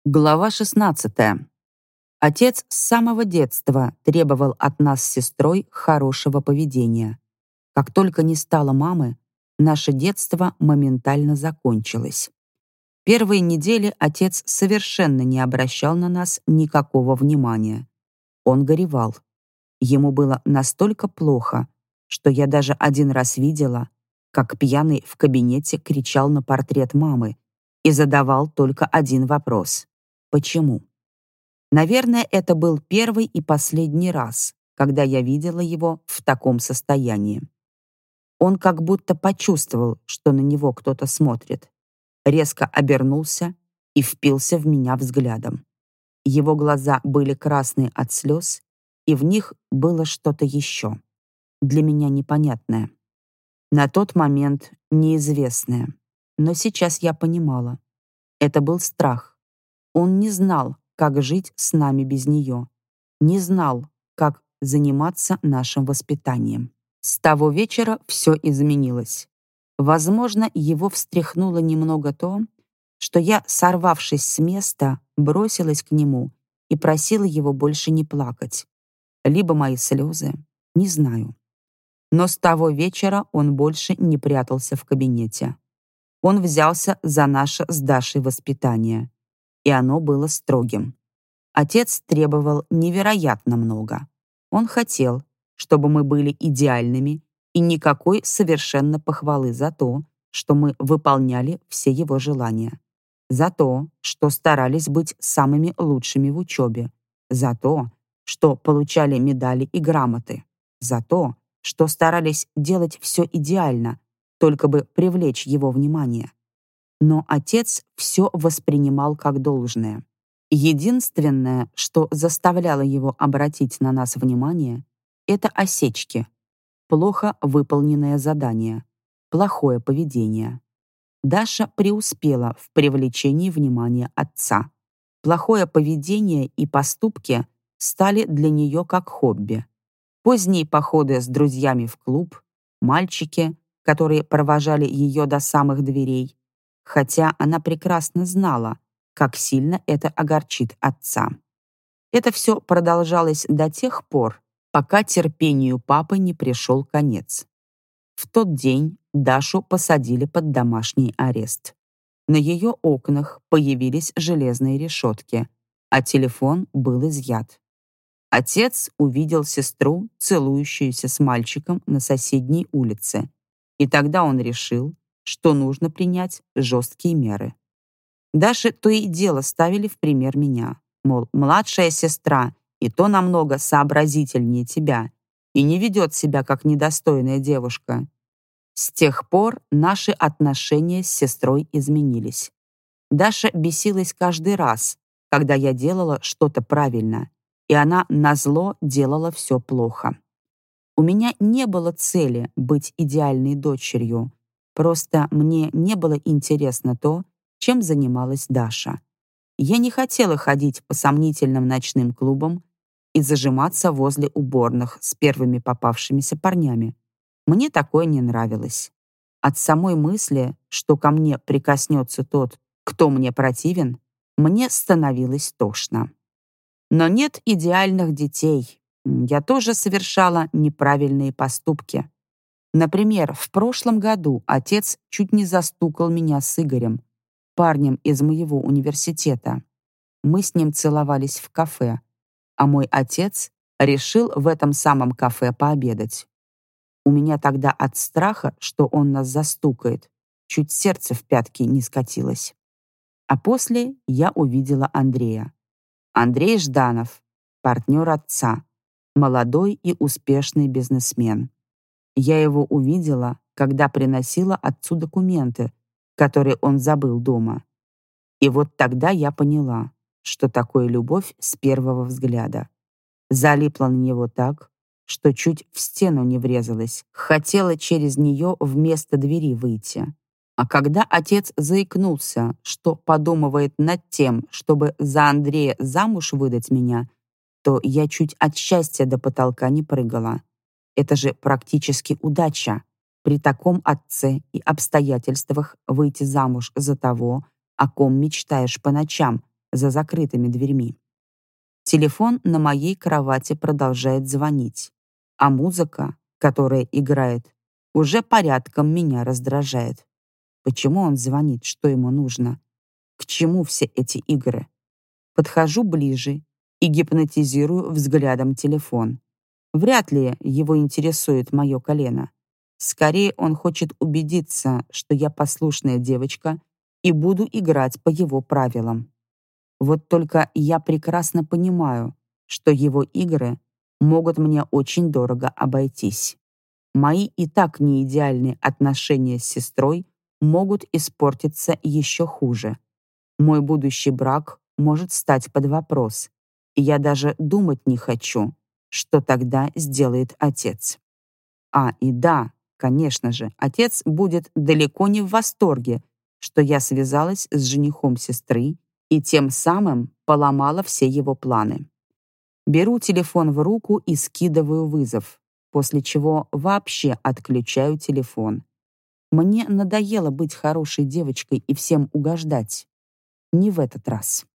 Глава 16. Отец с самого детства требовал от нас с сестрой хорошего поведения. Как только не стало мамы, наше детство моментально закончилось. Первые недели отец совершенно не обращал на нас никакого внимания. Он горевал. Ему было настолько плохо, что я даже один раз видела, как пьяный в кабинете кричал на портрет мамы и задавал только один вопрос: почему? Наверное, это был первый и последний раз, когда я видела его в таком состоянии. Он как будто почувствовал, что на него кто-то смотрит, резко обернулся и впился в меня взглядом. Его глаза были красные от слез, и в них было что-то еще, для меня непонятное. На тот момент неизвестное, но сейчас я понимала. Это был страх. Он не знал, как жить с нами без нее, не знал, как заниматься нашим воспитанием. С того вечера все изменилось. Возможно, его встряхнуло немного то, что я, сорвавшись с места, бросилась к нему и просила его больше не плакать. Либо мои слезы, не знаю. Но с того вечера он больше не прятался в кабинете. Он взялся за наше с Дашей воспитание, и оно было строгим. Отец требовал невероятно много. Он хотел, чтобы мы были идеальными, и никакой совершенно похвалы за то, что мы выполняли все его желания. За то, что старались быть самыми лучшими в учебе. За то, что получали медали и грамоты. За то, что старались делать все идеально, только бы привлечь его внимание. Но отец все воспринимал как должное. Единственное, что заставляло его обратить на нас внимание, это осечки, плохо выполненное задание, плохое поведение. Даша преуспела в привлечении внимания отца. Плохое поведение и поступки стали для нее как хобби. Поздние походы с друзьями в клуб, мальчики, которые провожали ее до самых дверей, хотя она прекрасно знала, как сильно это огорчит отца. Это все продолжалось до тех пор, пока терпению папы не пришел конец. В тот день Дашу посадили под домашний арест. На ее окнах появились железные решетки, а телефон был изъят. Отец увидел сестру, целующуюся с мальчиком на соседней улице, и тогда он решил, что нужно принять жесткие меры. Даше то и дело ставили в пример меня, мол, младшая сестра и то намного сообразительнее тебя и не ведет себя как недостойная девушка. С тех пор наши отношения с сестрой изменились. Даша бесилась каждый раз, когда я делала что-то правильно, и она назло делала все плохо. У меня не было цели быть идеальной дочерью, просто мне не было интересно то, чем занималась Даша. Я не хотела ходить по сомнительным ночным клубам и зажиматься возле уборных с первыми попавшимися парнями. Мне такое не нравилось. От самой мысли, что ко мне прикоснется тот, кто мне противен, мне становилось тошно. Но нет идеальных детей. Я тоже совершала неправильные поступки. Например, в прошлом году отец чуть не застукал меня с Игорем, парнем из моего университета. Мы с ним целовались в кафе, а мой отец решил в этом самом кафе пообедать. У меня тогда от страха, что он нас застукает, чуть сердце в пятки не скатилось. А после я увидела Андрея. Андрей Жданов, партнер отца, молодой и успешный бизнесмен. Я его увидела, когда приносила отцу документы, которые он забыл дома. И вот тогда я поняла, что такое любовь с первого взгляда. Залипла на него так, что чуть в стену не врезалась, хотела через нее вместо двери выйти. А когда отец заикнулся, что подумывает над тем, чтобы за Андрея замуж выдать меня, то я чуть от счастья до потолка не прыгала. Это же практически удача. При таком отце и обстоятельствах выйти замуж за того, о ком мечтаешь по ночам, за закрытыми дверьми. Телефон на моей кровати продолжает звонить, а музыка, которая играет, уже порядком меня раздражает. Почему он звонит? Что ему нужно? К чему все эти игры? Подхожу ближе и гипнотизирую взглядом телефон. Вряд ли его интересует мое колено. Скорее, он хочет убедиться, что я послушная девочка и буду играть по его правилам. Вот только я прекрасно понимаю, что его игры могут мне очень дорого обойтись. Мои и так неидеальные отношения с сестрой могут испортиться еще хуже. Мой будущий брак может стать под вопрос, и я даже думать не хочу, что тогда сделает отец. И да, конечно же, отец будет далеко не в восторге, что я связалась с женихом сестры и тем самым поломала все его планы. Беру телефон в руку и скидываю вызов, после чего вообще отключаю телефон. Мне надоело быть хорошей девочкой и всем угождать. Не в этот раз.